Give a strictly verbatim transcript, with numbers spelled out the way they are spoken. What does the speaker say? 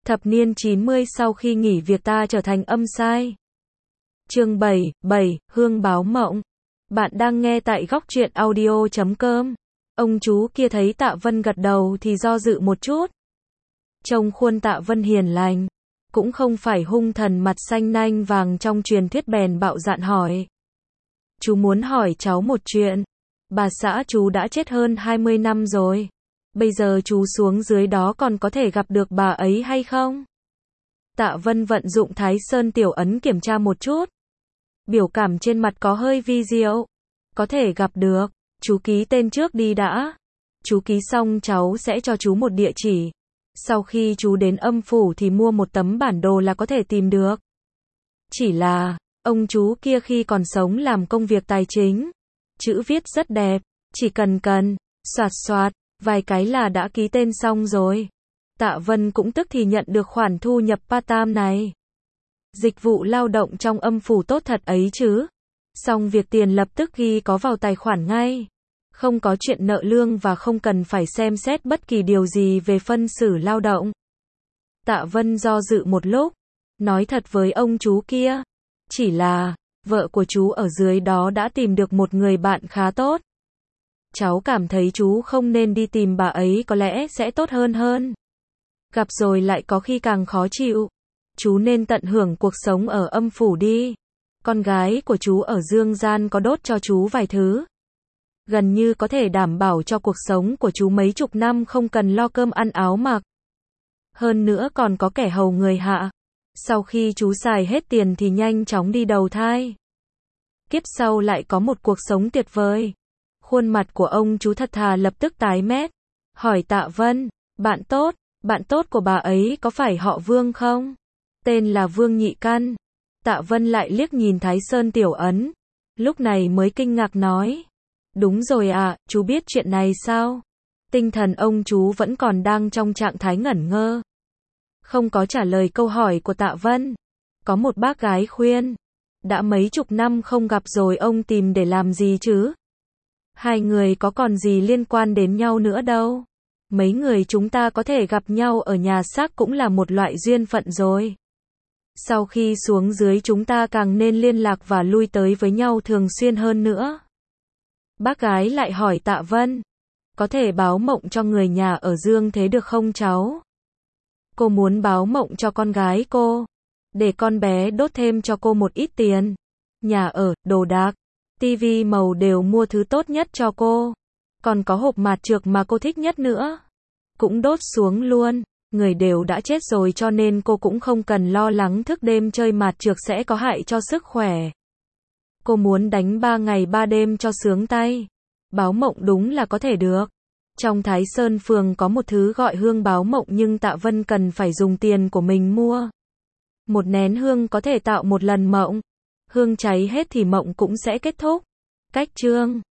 Thập niên chín mươi sau khi nghỉ việc ta trở thành âm sai. Chương bảy, bảy, Hương báo mộng. Bạn đang nghe tại góc truyện audio chấm com. Ông chú kia thấy Tạ Vân gật đầu thì do dự một chút. Trông khuôn Tạ Vân hiền lành, cũng không phải hung thần mặt xanh nanh vàng trong truyền thuyết, bèn bạo dạn hỏi. Chú muốn hỏi cháu một chuyện. Bà xã chú đã chết hơn hai mươi năm rồi. Bây giờ chú xuống dưới đó còn có thể gặp được bà ấy hay không? Tạ Vân vận dụng Thái Sơn tiểu ấn kiểm tra một chút. Biểu cảm trên mặt có hơi vi diệu. Có thể gặp được. Chú ký tên trước đi đã. Chú ký xong cháu sẽ cho chú một địa chỉ. Sau khi chú đến âm phủ thì mua một tấm bản đồ là có thể tìm được. Chỉ là, ông chú kia khi còn sống làm công việc tài chính. Chữ viết rất đẹp. Chỉ cần cần, soạt soạt, vài cái là đã ký tên xong rồi. Tạ Vân cũng tức thì nhận được khoản thu nhập part-time này. Dịch vụ lao động trong âm phủ tốt thật ấy chứ. Xong việc tiền lập tức ghi có vào tài khoản ngay. Không có chuyện nợ lương và không cần phải xem xét bất kỳ điều gì về phân xử lao động. Tạ Vân do dự một lúc, nói thật với ông chú kia. Chỉ là, vợ của chú ở dưới đó đã tìm được một người bạn khá tốt. Cháu cảm thấy chú không nên đi tìm bà ấy, có lẽ sẽ tốt hơn hơn. Gặp rồi lại có khi càng khó chịu. Chú nên tận hưởng cuộc sống ở âm phủ đi. Con gái của chú ở dương gian có đốt cho chú vài thứ. Gần như có thể đảm bảo cho cuộc sống của chú mấy chục năm không cần lo cơm ăn áo mặc. Hơn nữa còn có kẻ hầu người hạ. Sau khi chú xài hết tiền thì nhanh chóng đi đầu thai. Kiếp sau lại có một cuộc sống tuyệt vời. Khuôn mặt của ông chú thật thà lập tức tái mét. Hỏi Tạ Vân, bạn tốt, bạn tốt của bà ấy có phải họ Vương không? Tên là Vương Nhị Căn. Tạ Vân lại liếc nhìn Thái Sơn tiểu ấn. Lúc này mới kinh ngạc nói. Đúng rồi ạ, à, chú biết chuyện này sao? Tinh thần ông chú vẫn còn đang trong trạng thái ngẩn ngơ. Không có trả lời câu hỏi của Tạ Vân. Có một bác gái khuyên. Đã mấy chục năm không gặp rồi ông tìm để làm gì chứ? Hai người có còn gì liên quan đến nhau nữa đâu. Mấy người chúng ta có thể gặp nhau ở nhà xác cũng là một loại duyên phận rồi. Sau khi xuống dưới chúng ta càng nên liên lạc và lui tới với nhau thường xuyên hơn nữa. Bác gái lại hỏi Tạ Vân. Có thể báo mộng cho người nhà ở dương thế được không cháu? Cô muốn báo mộng cho con gái cô. Để con bé đốt thêm cho cô một ít tiền. Nhà ở, đồ đạc, tivi màu đều mua thứ tốt nhất cho cô. Còn có hộp mạt trược mà cô thích nhất nữa. Cũng đốt xuống luôn. Người đều đã chết rồi cho nên cô cũng không cần lo lắng thức đêm chơi mạt trược sẽ có hại cho sức khỏe. Cô muốn đánh ba ngày ba đêm cho sướng tay. Báo mộng đúng là có thể được. Trong Thái Sơn phường có một thứ gọi hương báo mộng nhưng Tạ Vân cần phải dùng tiền của mình mua. Một nén hương có thể tạo một lần mộng. Hương cháy hết thì mộng cũng sẽ kết thúc. Cách chương